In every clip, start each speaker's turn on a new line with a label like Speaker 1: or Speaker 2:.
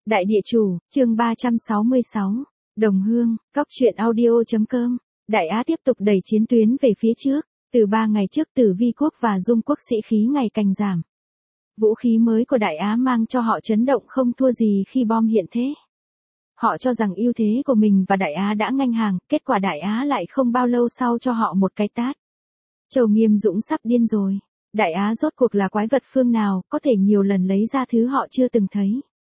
Speaker 1: Đại địa chủ, chương 366. Đồng Hương, Cóc truyện audio.com. Đại Á tiếp tục đẩy chiến tuyến về phía trước. Từ 3 ngày trước Tử Vi quốc và Dung quốc sĩ khí ngày càng giảm. Vũ khí mới của Đại Á mang cho họ chấn động không thua gì khi bom hiện thế. Họ cho rằng ưu thế của mình và Đại Á đã ngang hàng, kết quả Đại Á lại không bao lâu sau cho họ một cái tát. Châu Nghiêm Dũng sắp điên rồi. Đại Á rốt cuộc là quái vật phương nào, có thể nhiều lần lấy ra thứ họ chưa từng thấy.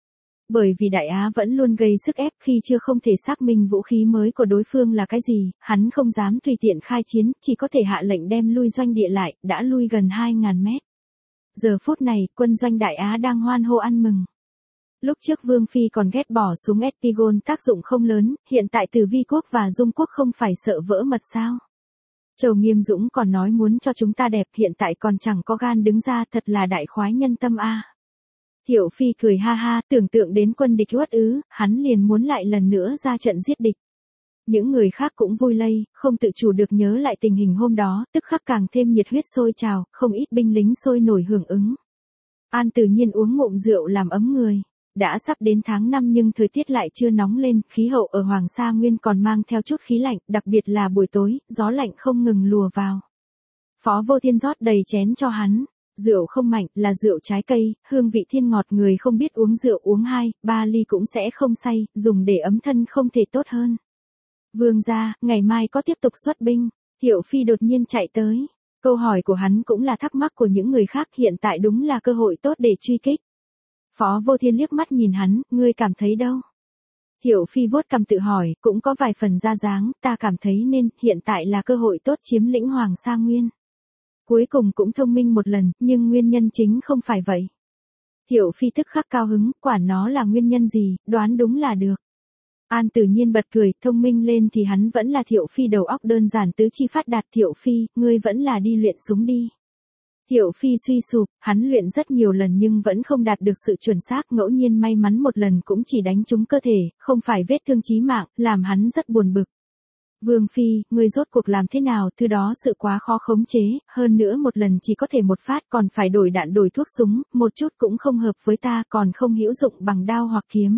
Speaker 1: Bởi vì Đại Á vẫn luôn gây sức ép khi chưa không thể xác minh vũ khí mới của đối phương là cái gì, hắn không dám tùy tiện khai chiến, chỉ có thể hạ lệnh đem lui doanh địa lại, đã lui gần 2.000 mét. Giờ phút này, quân doanh Đại Á đang hoan hô ăn mừng. Lúc trước Vương Phi còn ghét bỏ súng Espigon tác dụng không lớn, hiện tại Tử Vi quốc và Dung quốc không phải sợ vỡ mật sao? Châu Nghiêm Dũng còn nói muốn cho chúng ta đẹp, hiện tại còn chẳng có gan đứng ra, thật là đại khoái nhân tâm a. Thiệu Phi cười ha ha, tưởng tượng đến quân địch uất ứ, hắn liền muốn lại lần nữa ra trận giết địch. Những người khác cũng vui lây, không tự chủ được nhớ lại tình hình hôm đó, tức khắc càng thêm nhiệt huyết sôi trào, không ít binh lính sôi nổi hưởng ứng. An tự nhiên uống ngụm rượu làm ấm người. Đã sắp đến tháng 5 nhưng thời tiết lại chưa nóng lên, khí hậu ở Hoàng Sa Nguyên còn mang theo chút khí lạnh, đặc biệt là buổi tối, gió lạnh không ngừng lùa vào. Phó Vô Thiên rót đầy chén cho hắn. Rượu không mạnh, là rượu trái cây, hương vị thiên ngọt, người không biết uống rượu uống 2, 3 ly cũng sẽ không say, dùng để ấm thân không thể tốt hơn. Vương gia, ngày mai có tiếp tục xuất binh. Thiệu Phi đột nhiên chạy tới. Câu hỏi của hắn cũng là thắc mắc của những người khác, hiện tại đúng là cơ hội tốt để truy kích. Phó Vô Thiên liếc mắt nhìn hắn, ngươi cảm thấy đâu? Thiệu Phi vuốt cằm tự hỏi, cũng có vài phần ra dáng, ta cảm thấy nên, hiện tại là cơ hội tốt chiếm lĩnh Hoàng Sa Nguyên. Cuối cùng cũng thông minh một lần, nhưng nguyên nhân chính không phải vậy. Thiệu Phi tức khắc cao hứng, quản nó là nguyên nhân gì, đoán đúng là được. An tự nhiên bật cười, thông minh lên thì hắn vẫn là Thiệu Phi đầu óc đơn giản tứ chi phát đạt. Thiệu Phi, ngươi vẫn là đi luyện súng đi. Thiệu Phi suy sụp, hắn luyện rất nhiều lần nhưng vẫn không đạt được sự chuẩn xác, ngẫu nhiên may mắn một lần cũng chỉ đánh trúng cơ thể, không phải vết thương chí mạng, làm hắn rất buồn bực. Vương Phi, ngươi rốt cuộc làm thế nào, thứ đó sự quá khó khống chế, hơn nữa một lần chỉ có thể một phát, còn phải đổi đạn đổi thuốc súng, một chút cũng không hợp với ta, còn không hữu dụng bằng đao hoặc kiếm.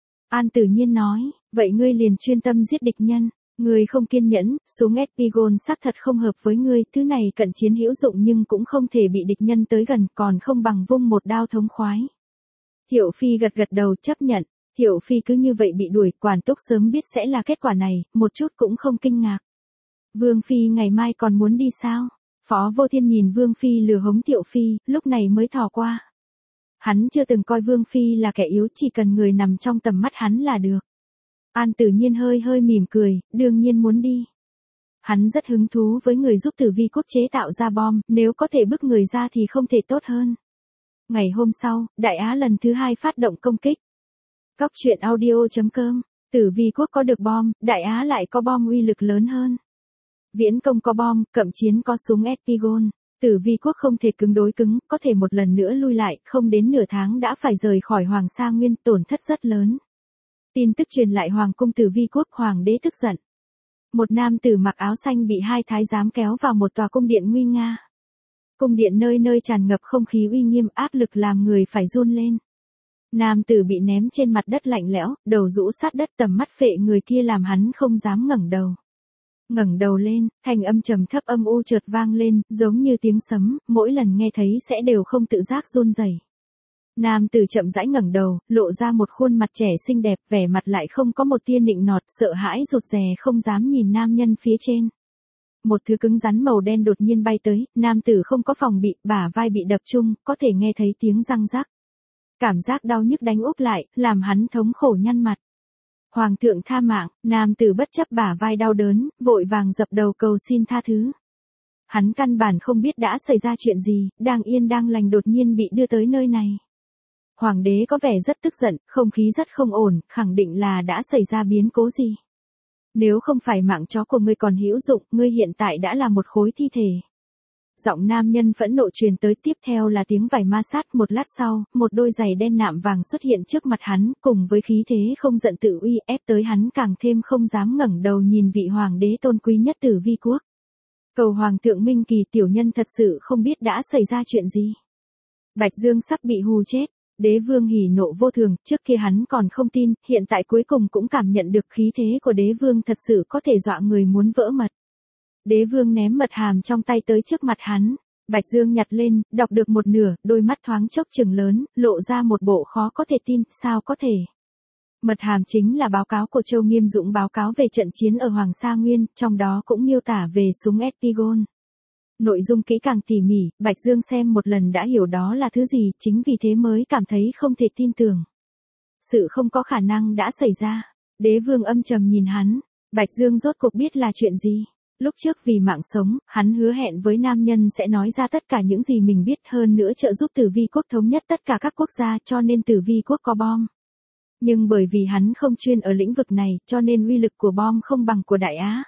Speaker 1: An tự nhiên nói, vậy ngươi liền chuyên tâm giết địch nhân, ngươi không kiên nhẫn, súng Espigon xác thật không hợp với ngươi, thứ này cận chiến hữu dụng nhưng cũng không thể bị địch nhân tới gần, còn không bằng vung một đao thống khoái. Thiệu Phi gật gật đầu chấp nhận. Thiệu Phi cứ như vậy bị đuổi, Quản Túc sớm biết sẽ là kết quả này, một chút cũng không kinh ngạc. Vương Phi ngày mai còn muốn đi sao? Phó Vô Thiên nhìn Vương Phi lừa hống Thiệu Phi, lúc này mới thò qua. Hắn chưa từng coi Vương Phi là kẻ yếu, chỉ cần người nằm trong tầm mắt hắn là được. An tự nhiên hơi hơi mỉm cười, đương nhiên muốn đi. Hắn rất hứng thú với người giúp Tử Vi quốc chế tạo ra bom, nếu có thể bức người ra thì không thể tốt hơn. Ngày hôm sau, Đại Á lần thứ 2 phát động công kích. Cóc truyện audio.com. Tử Vi quốc có được bom, Đại Á lại có bom uy lực lớn hơn. Viễn công có bom, cận chiến có súng Espigon. Tử Vi quốc không thể cứng đối cứng, có thể một lần nữa lui lại, không đến nửa tháng đã phải rời khỏi Hoàng Sa Nguyên, tổn thất rất lớn. Tin tức truyền lại Hoàng cung Tử Vi quốc, hoàng đế tức giận. Một nam tử mặc áo xanh bị 2 thái giám kéo vào một tòa cung điện nguy nga. Cung điện nơi nơi tràn ngập không khí uy nghiêm, áp lực làm người phải run lên. Nam tử bị ném trên mặt đất lạnh lẽo, đầu rũ sát đất, tầm mắt phệ người kia làm hắn không dám ngẩng đầu. Ngẩng đầu lên, thanh âm trầm thấp âm u chợt vang lên, giống như tiếng sấm, mỗi lần nghe thấy sẽ đều không tự giác run rẩy. Nam tử chậm rãi ngẩng đầu, lộ ra một khuôn mặt trẻ xinh đẹp, vẻ mặt lại không có một tia nịnh nọt, sợ hãi rụt rè không dám nhìn nam nhân phía trên. Một thứ cứng rắn màu đen đột nhiên bay tới, nam tử không có phòng bị, bả vai bị đập chung, có thể nghe thấy tiếng răng rắc. Cảm giác đau nhức đánh úp lại, làm hắn thống khổ nhăn mặt. Hoàng thượng tha mạng, nam tử bất chấp bả vai đau đớn, vội vàng dập đầu cầu xin tha thứ. Hắn căn bản không biết đã xảy ra chuyện gì, đang yên đang lành đột nhiên bị đưa tới nơi này. Hoàng đế có vẻ rất tức giận, không khí rất không ổn, khẳng định là đã xảy ra biến cố gì. Nếu không phải mạng chó của ngươi còn hữu dụng, ngươi hiện tại đã là một khối thi thể. Giọng nam nhân phẫn nộ truyền tới, tiếp theo là tiếng vải ma sát. Một lát sau, một đôi giày đen nạm vàng xuất hiện trước mặt hắn, cùng với khí thế không giận tự uy ép tới hắn càng thêm không dám ngẩng đầu nhìn vị hoàng đế tôn quý nhất Tử Vi quốc. Cầu hoàng thượng minh kỳ, tiểu nhân thật sự không biết đã xảy ra chuyện gì. Bạch Dương sắp bị hù chết. Đế vương hỉ nộ vô thường, trước kia hắn còn không tin, hiện tại cuối cùng cũng cảm nhận được khí thế của đế vương thật sự có thể dọa người muốn vỡ mật. Đế vương ném mật hàm trong tay tới trước mặt hắn. Bạch Dương nhặt lên, đọc được một nửa, đôi mắt thoáng chốc trừng lớn, lộ ra một bộ khó có thể tin, sao có thể. Mật hàm chính là báo cáo của Châu Nghiêm Dũng báo cáo về trận chiến ở Hoàng Sa Nguyên, trong đó cũng miêu tả về súng Espigon. Nội dung kỹ càng tỉ mỉ, Bạch Dương xem một lần đã hiểu đó là thứ gì, chính vì thế mới cảm thấy không thể tin tưởng. Sự không có khả năng đã xảy ra. Đế vương âm trầm nhìn hắn. Bạch Dương rốt cuộc biết là chuyện gì. Lúc trước vì mạng sống, hắn hứa hẹn với nam nhân sẽ nói ra tất cả những gì mình biết, hơn nữa trợ giúp Tử Vi quốc thống nhất tất cả các quốc gia, cho nên Tử Vi quốc có bom. Nhưng bởi vì hắn không chuyên ở lĩnh vực này, cho nên uy lực của bom không bằng của Đại Á.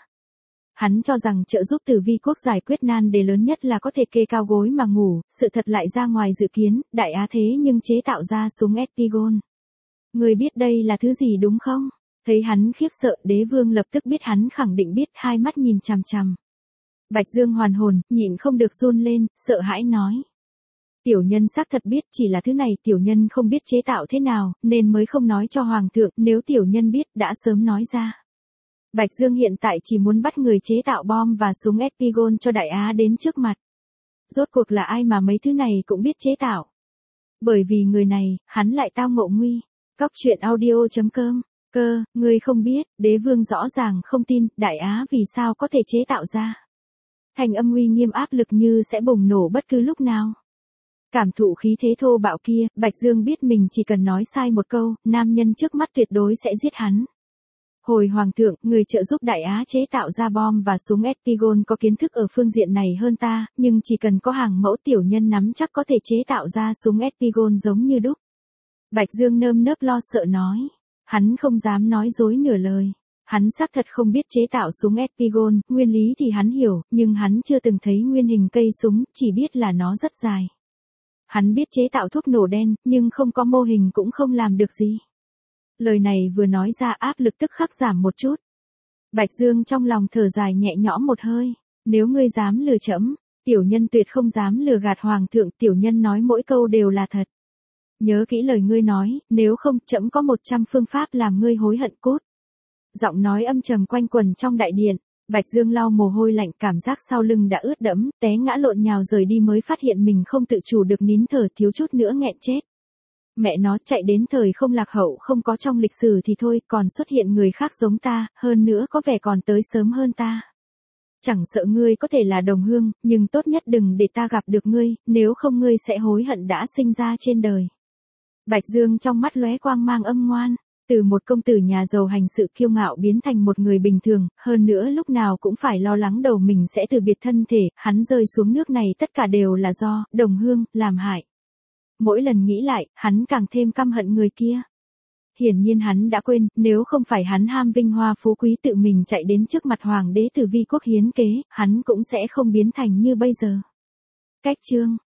Speaker 1: Hắn cho rằng trợ giúp Tử Vi quốc giải quyết nan đề lớn nhất là có thể kê cao gối mà ngủ, sự thật lại ra ngoài dự kiến, Đại Á thế nhưng chế tạo ra súng Espigon. Người biết đây là thứ gì đúng không? Thấy hắn khiếp sợ, đế vương lập tức biết hắn khẳng định biết, hai mắt nhìn chằm chằm. Bạch Dương hoàn hồn, nhịn không được run lên, sợ hãi nói. Tiểu nhân xác thật biết, chỉ là thứ này tiểu nhân không biết chế tạo thế nào, nên mới không nói cho hoàng thượng, nếu tiểu nhân biết đã sớm nói ra. Bạch Dương hiện tại chỉ muốn bắt người chế tạo bom và súng Espigon cho Đại Á đến trước mặt. Rốt cuộc là ai mà mấy thứ này cũng biết chế tạo. Bởi vì người này, hắn lại tao ngộ nguy. Cóc truyện audio.com. Ngươi không biết, đế vương rõ ràng không tin, Đại Á vì sao có thể chế tạo ra. Thành âm uy nghiêm áp lực như sẽ bùng nổ bất cứ lúc nào. Cảm thụ khí thế thô bạo kia, Bạch Dương biết mình chỉ cần nói sai một câu, nam nhân trước mắt tuyệt đối sẽ giết hắn. Hồi hoàng thượng, người trợ giúp Đại Á chế tạo ra bom và súng Espigon có kiến thức ở phương diện này hơn ta, nhưng chỉ cần có hàng mẫu tiểu nhân nắm chắc có thể chế tạo ra súng Espigon giống như đúc. Bạch Dương nơm nớp lo sợ nói. Hắn không dám nói dối nửa lời. Hắn xác thật không biết chế tạo súng Espigon, nguyên lý thì hắn hiểu, nhưng hắn chưa từng thấy nguyên hình cây súng, chỉ biết là nó rất dài. Hắn biết chế tạo thuốc nổ đen, nhưng không có mô hình cũng không làm được gì. Lời này vừa nói ra áp lực tức khắc giảm một chút. Bạch Dương trong lòng thở dài nhẹ nhõm một hơi. Nếu ngươi dám lừa trẫm, tiểu nhân tuyệt không dám lừa gạt hoàng thượng, tiểu nhân nói mỗi câu đều là thật. Nhớ kỹ lời ngươi nói, nếu không trẫm có 100 phương pháp làm ngươi hối hận cút. Giọng nói âm trầm quanh quần trong đại điện. Bạch Dương lau mồ hôi lạnh, cảm giác sau lưng đã ướt đẫm, té ngã lộn nhào rời đi mới phát hiện mình không tự chủ được nín thở, thiếu chút nữa nghẹn chết. Mẹ nó, chạy đến thời không lạc hậu không có trong lịch sử thì thôi, còn xuất hiện người khác giống ta, hơn nữa có vẻ còn tới sớm hơn ta. Chẳng sợ ngươi có thể là đồng hương, nhưng tốt nhất đừng để ta gặp được ngươi, nếu không ngươi sẽ hối hận đã sinh ra trên đời. Bạch Dương trong mắt lóe quang mang âm ngoan, từ một công tử nhà giàu hành sự kiêu ngạo biến thành một người bình thường, hơn nữa lúc nào cũng phải lo lắng đầu mình sẽ từ biệt thân thể, hắn rơi xuống nước này tất cả đều là do đồng hương làm hại. Mỗi lần nghĩ lại, hắn càng thêm căm hận người kia. Hiển nhiên hắn đã quên, nếu không phải hắn ham vinh hoa phú quý tự mình chạy đến trước mặt hoàng đế Tử Vi quốc hiến kế, hắn cũng sẽ không biến thành như bây giờ. Cách chương